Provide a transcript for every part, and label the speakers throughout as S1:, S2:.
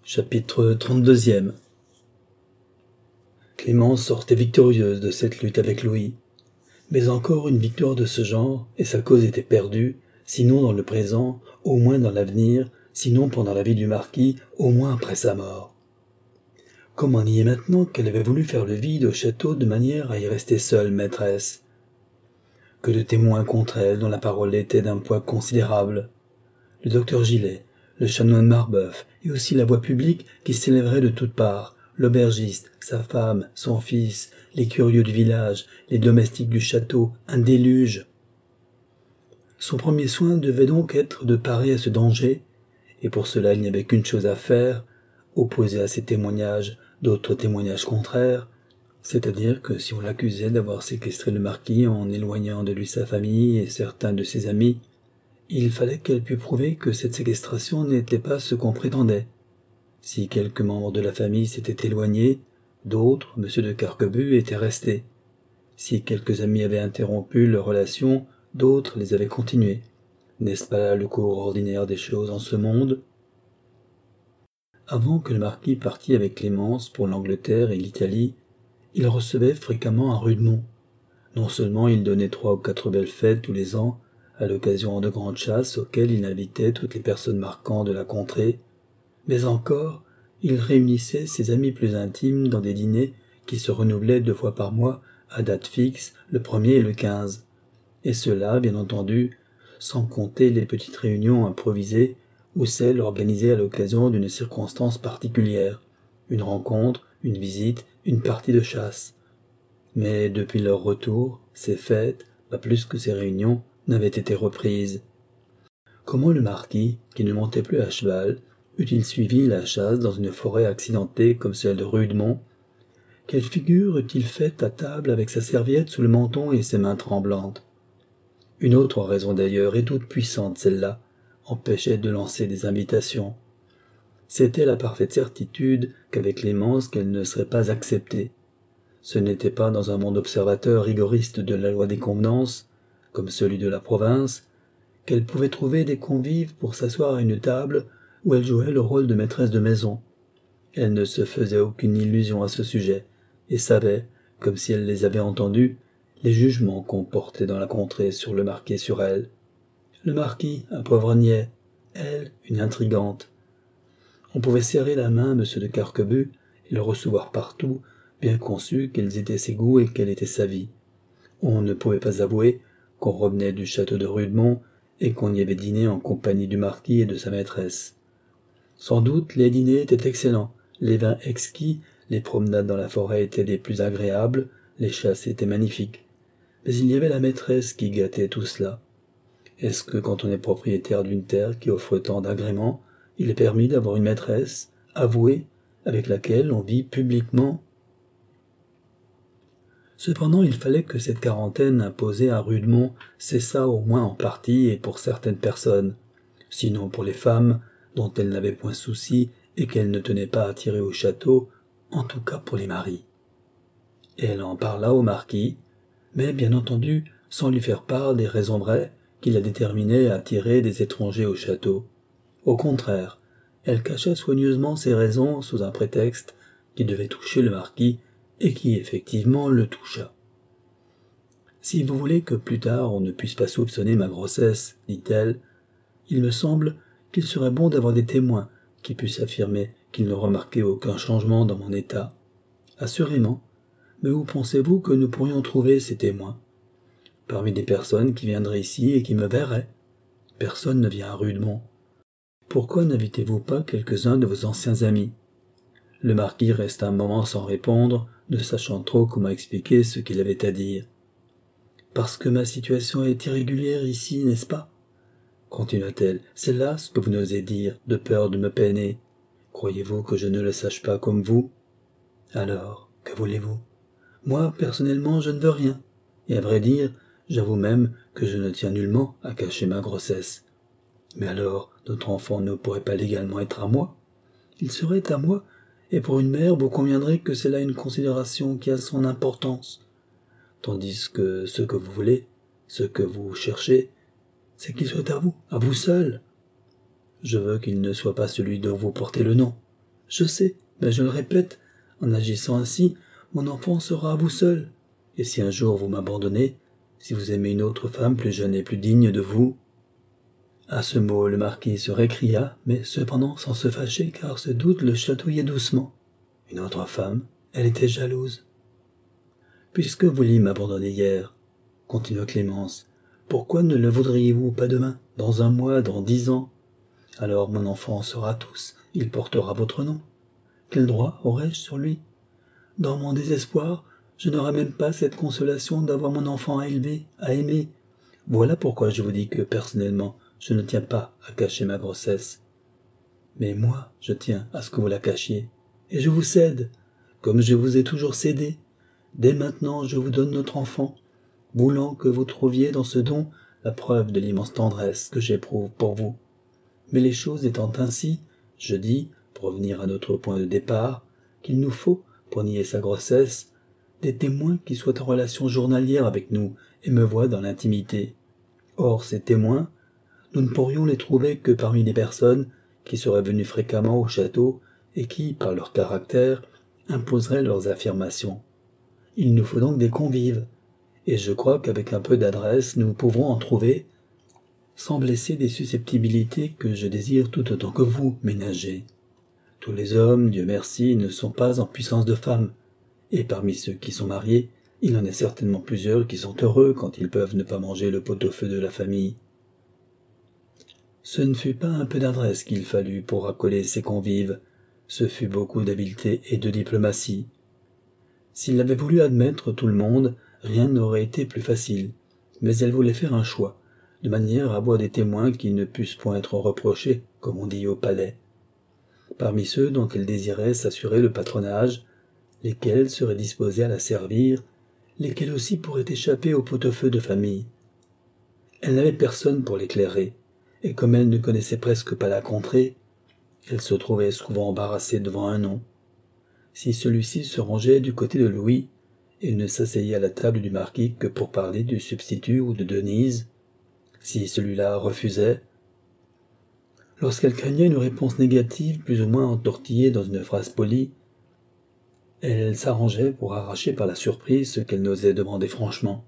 S1: Chapitre 32e. Clémence sortait victorieuse de cette lutte avec Louis. Mais encore une victoire de ce genre, et sa cause était perdue, sinon dans le présent, au moins dans l'avenir, sinon pendant la vie du marquis, au moins après sa mort. Comme on y est maintenant qu'elle avait voulu faire le vide au château de manière à y rester seule maîtresse. Que de témoins contre elle dont la parole était d'un poids considérable. Le docteur Gillet, le chanoine Marbeuf, et aussi la voix publique qui s'élèverait de toutes parts, l'aubergiste, sa femme, son fils, les curieux du village, les domestiques du château, un déluge. Son premier soin devait donc être de parer à ce danger, et pour cela il n'y avait qu'une chose à faire, opposer à ces témoignages d'autres témoignages contraires, c'est-à-dire que si on l'accusait d'avoir séquestré le marquis en éloignant de lui sa famille et certains de ses amis, il fallait qu'elle pût prouver que cette séquestration n'était pas ce qu'on prétendait. Si quelques membres de la famille s'étaient éloignés, d'autres, M. de Carquebus, étaient restés. Si quelques amis avaient interrompu leurs relations, d'autres les avaient continuées. N'est-ce pas là le cours ordinaire des choses en ce monde ? Avant que le marquis partît avec Clémence pour l'Angleterre et l'Italie, il recevait fréquemment à Rudemont. Non seulement il donnait 3 ou 4 belles fêtes tous les ans, à l'occasion de grandes chasses auxquelles il invitait toutes les personnes marquantes de la contrée, mais encore il réunissait ses amis plus intimes dans des dîners qui se renouvelaient 2 fois par mois à date fixe, le 1er et le 15, et cela, bien entendu, sans compter les petites réunions improvisées ou celles organisées à l'occasion d'une circonstance particulière, une rencontre, une visite, une partie de chasse. Mais depuis leur retour, ces fêtes, pas plus que ces réunions, n'avaient été reprises. Comment le marquis, qui ne montait plus à cheval, eût-il suivi la chasse dans une forêt accidentée comme celle de Rudemont? Quelle figure eût-il faite à table avec sa serviette sous le menton et ses mains tremblantes? Une autre raison d'ailleurs, et toute puissante celle-là, empêchait de lancer des invitations. C'était la parfaite certitude qu'avec Clémence qu'elle ne serait pas acceptée. Ce n'était pas dans un monde observateur rigoriste de la loi des convenances, comme celui de la province, qu'elle pouvait trouver des convives pour s'asseoir à une table où elle jouait le rôle de maîtresse de maison. Elle ne se faisait aucune illusion à ce sujet, et savait, comme si elle les avait entendus, les jugements qu'on portait dans la contrée sur le marquis et sur elle. Le marquis, un pauvre niais, elle, une intrigante. On pouvait serrer la main à M. de Carquebus et le recevoir partout, bien conçu quels étaient ses goûts et quelle était sa vie. On ne pouvait pas avouer qu'on revenait du château de Rudemont et qu'on y avait dîné en compagnie du marquis et de sa maîtresse. Sans doute les dîners étaient excellents, les vins exquis, les promenades dans la forêt étaient les plus agréables, les chasses étaient magnifiques. Mais il y avait la maîtresse qui gâtait tout cela. Est-ce que quand on est propriétaire d'une terre qui offre tant d'agréments, il est permis d'avoir une maîtresse, avouée, avec laquelle on vit publiquement? Cependant, il fallait que cette quarantaine imposée à Rudemont cessât au moins en partie et pour certaines personnes, sinon pour les femmes, dont elle n'avait point souci et qu'elle ne tenait pas à tirer au château, en tout cas pour les maris. Et elle en parla au marquis, mais bien entendu sans lui faire part des raisons vraies qui la déterminaient à tirer des étrangers au château. Au contraire, elle cacha soigneusement ces raisons sous un prétexte qui devait toucher le marquis et qui effectivement le toucha. « Si vous voulez que plus tard on ne puisse pas soupçonner ma grossesse, dit-elle, il me semble qu'il serait bon d'avoir des témoins qui puissent affirmer qu'ils n'ont remarqué aucun changement dans mon état. Assurément, mais où pensez-vous que nous pourrions trouver ces témoins? Parmi des personnes qui viendraient ici et qui me verraient. Personne ne vient à Rudemont. Pourquoi n'invitez-vous pas quelques-uns de vos anciens amis? » Le marquis resta un moment sans répondre, ne sachant trop comment expliquer ce qu'il avait à dire. « Parce que ma situation est irrégulière ici, n'est-ce pas? » continua-t-elle. « C'est là ce que vous n'osez dire, de peur de me peiner. Croyez-vous que je ne le sache pas comme vous? Alors, que voulez-vous? Moi, personnellement, je ne veux rien. Et à vrai dire, j'avoue même que je ne tiens nullement à cacher ma grossesse. Mais alors, notre enfant ne pourrait pas légalement être à moi? Il serait à moi, et pour une mère, vous conviendrez que c'est là une considération qui a son importance. Tandis que ce que vous voulez, ce que vous cherchez, c'est qu'il soit à vous seul. Je veux qu'il ne soit pas celui dont vous portez le nom. Je sais, mais je le répète, en agissant ainsi, mon enfant sera à vous seul. Et si un jour vous m'abandonnez, si vous aimez une autre femme plus jeune et plus digne de vous... » À ce mot, le marquis se récria, mais cependant sans se fâcher, car ce doute le chatouillait doucement. Une autre femme, elle était jalouse. « Puisque vous vouliez m'abandonner hier, continua Clémence, pourquoi ne le voudriez-vous pas demain, dans un mois, dans 10 ans? Alors mon enfant sera tous, il portera votre nom. Quel droit aurais-je sur lui? Dans mon désespoir, je n'aurai même pas cette consolation d'avoir mon enfant à élever, à aimer. Voilà pourquoi je vous dis que, personnellement, je ne tiens pas à cacher ma grossesse. Mais moi, je tiens à ce que vous la cachiez. Et je vous cède, comme je vous ai toujours cédé. Dès maintenant, je vous donne notre enfant, voulant que vous trouviez dans ce don la preuve de l'immense tendresse que j'éprouve pour vous. Mais les choses étant ainsi, je dis, pour revenir à notre point de départ, qu'il nous faut, pour nier sa grossesse, des témoins qui soient en relation journalière avec nous et me voient dans l'intimité. Or, ces témoins, nous ne pourrions les trouver que parmi les personnes qui seraient venues fréquemment au château et qui, par leur caractère, imposeraient leurs affirmations. Il nous faut donc des convives, et je crois qu'avec un peu d'adresse nous pouvons en trouver, sans blesser des susceptibilités que je désire tout autant que vous ménager. Tous les hommes, Dieu merci, ne sont pas en puissance de femmes, et parmi ceux qui sont mariés, il en est certainement plusieurs qui sont heureux quand ils peuvent ne pas manger le pot-au-feu de la famille. Ce ne fut pas un peu d'adresse qu'il fallut pour raccoler ses convives, ce fut beaucoup d'habileté et de diplomatie. S'il avait voulu admettre tout le monde, rien n'aurait été plus facile, mais elle voulait faire un choix, de manière à avoir des témoins qui ne pussent point être reprochés, comme on dit au palais. Parmi ceux dont elle désirait s'assurer le patronage, lesquels seraient disposés à la servir, lesquels aussi pourraient échapper au pot-au-feu de famille. Elle n'avait personne pour l'éclairer, et comme elle ne connaissait presque pas la contrée, elle se trouvait souvent embarrassée devant un nom. Si celui-ci se rangeait du côté de Louis, et ne s'asseyait à la table du marquis que pour parler du substitut ou de Denise, si celui-là refusait, lorsqu'elle craignait une réponse négative plus ou moins entortillée dans une phrase polie, elle s'arrangeait pour arracher par la surprise ce qu'elle n'osait demander franchement.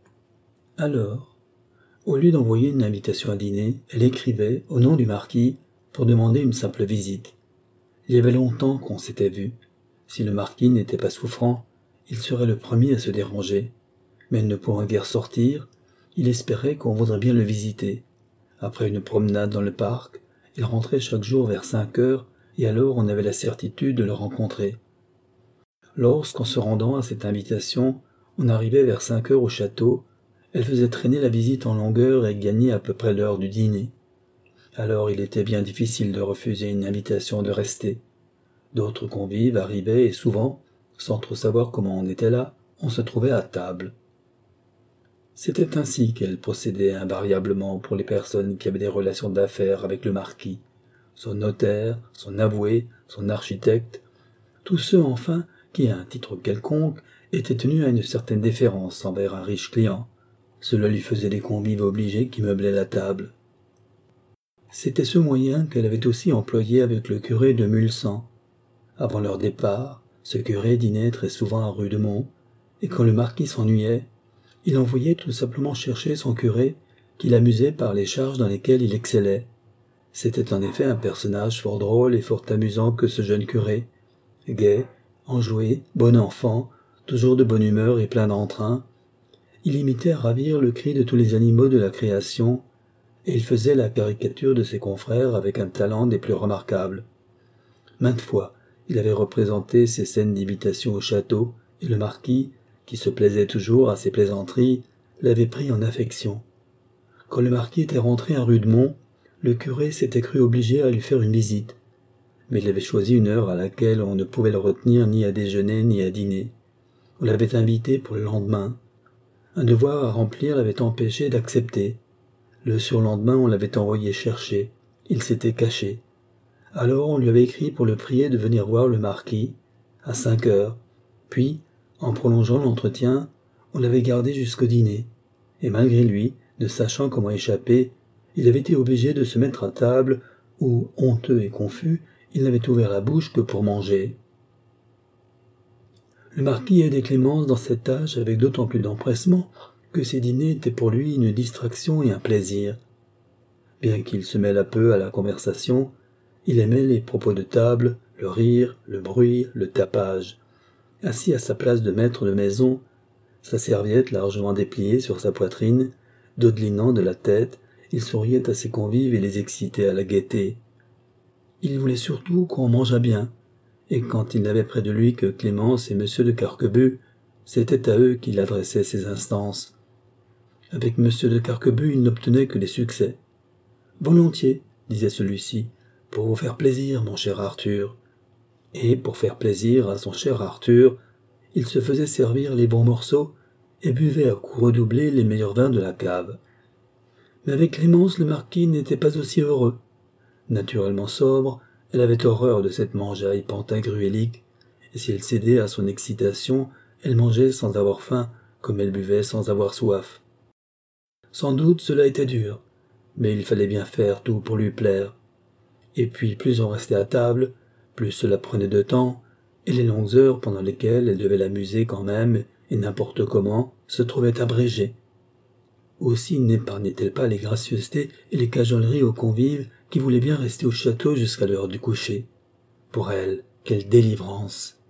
S1: Alors, au lieu d'envoyer une invitation à dîner, elle écrivait, au nom du marquis, pour demander une simple visite. Il y avait longtemps qu'on s'était vu. Si le marquis n'était pas souffrant, il serait le premier à se déranger. Mais ne pourrait guère sortir, il espérait qu'on voudrait bien le visiter. Après une promenade dans le parc, il rentrait chaque jour vers 5 heures, et alors on avait la certitude de le rencontrer. Lorsqu'en se rendant à cette invitation, on arrivait vers 5 heures au château, elle faisait traîner la visite en longueur et gagnait à peu près l'heure du dîner. Alors il était bien difficile de refuser une invitation de rester. D'autres convives arrivaient et souvent, sans trop savoir comment on était là, on se trouvait à table. C'était ainsi qu'elle procédait invariablement pour les personnes qui avaient des relations d'affaires avec le marquis, son notaire, son avoué, son architecte, tous ceux enfin qui, à un titre quelconque, étaient tenus à une certaine déférence envers un riche client. Cela lui faisait des convives obligés qui meublaient la table. C'était ce moyen qu'elle avait aussi employé avec le curé de Mulsan. Avant leur départ, ce curé dînait très souvent à Rudemont, et quand le marquis s'ennuyait, il envoyait tout simplement chercher son curé, qui l'amusait par les charges dans lesquelles il excellait. C'était en effet un personnage fort drôle et fort amusant que ce jeune curé, gai, enjoué, bon enfant, toujours de bonne humeur et plein d'entrain. Il imitait à ravir le cri de tous les animaux de la création, et il faisait la caricature de ses confrères avec un talent des plus remarquables. Maintes fois, il avait représenté ces scènes d'imitation au château, et le marquis, qui se plaisait toujours à ses plaisanteries, l'avait pris en affection. Quand le marquis était rentré à Rudemont, le curé s'était cru obligé à lui faire une visite, mais il avait choisi une heure à laquelle on ne pouvait le retenir ni à déjeuner ni à dîner. On l'avait invité pour le lendemain. Un devoir à remplir l'avait empêché d'accepter. Le surlendemain, on l'avait envoyé chercher. Il s'était caché. Alors on lui avait écrit pour le prier de venir voir le marquis, à 5 heures. Puis, en prolongeant l'entretien, on l'avait gardé jusqu'au dîner. Et malgré lui, ne sachant comment échapper, il avait été obligé de se mettre à table, où, honteux et confus, Il n'avait ouvert la bouche que pour manger. Le marquis aidait Clémence dans cette tâche avec d'autant plus d'empressement que ses dîners étaient pour lui une distraction et un plaisir. Bien qu'il se mêlât peu à la conversation, il aimait les propos de table, le rire, le bruit, le tapage. Assis à sa place de maître de maison, sa serviette largement dépliée sur sa poitrine, dodelinant de la tête, il souriait à ses convives et les excitait à la gaieté. Il voulait surtout qu'on mangeât bien, et quand il n'avait près de lui que Clémence et M. de Carquebue, c'était à eux qu'il adressait ses instances. Avec M. de Carquebue, il n'obtenait que des succès. « Volontiers, disait celui-ci, pour vous faire plaisir, mon cher Arthur. » Et pour faire plaisir à son cher Arthur, il se faisait servir les bons morceaux et buvait à coups redoublés les meilleurs vins de la cave. Mais avec Clémence, le marquis n'était pas aussi heureux. Naturellement sobre, elle avait horreur de cette mangeaille pantagruélique, et si elle cédait à son excitation, elle mangeait sans avoir faim, comme elle buvait sans avoir soif. Sans doute cela était dur, mais il fallait bien faire tout pour lui plaire. Et puis plus on restait à table, plus cela prenait de temps, et les longues heures pendant lesquelles elle devait l'amuser quand même, et n'importe comment, se trouvaient abrégées. Aussi n'épargnait-elle pas les gracieusetés et les cajoleries aux convives qui voulaient bien rester au château jusqu'à l'heure du coucher. Pour elle, quelle délivrance!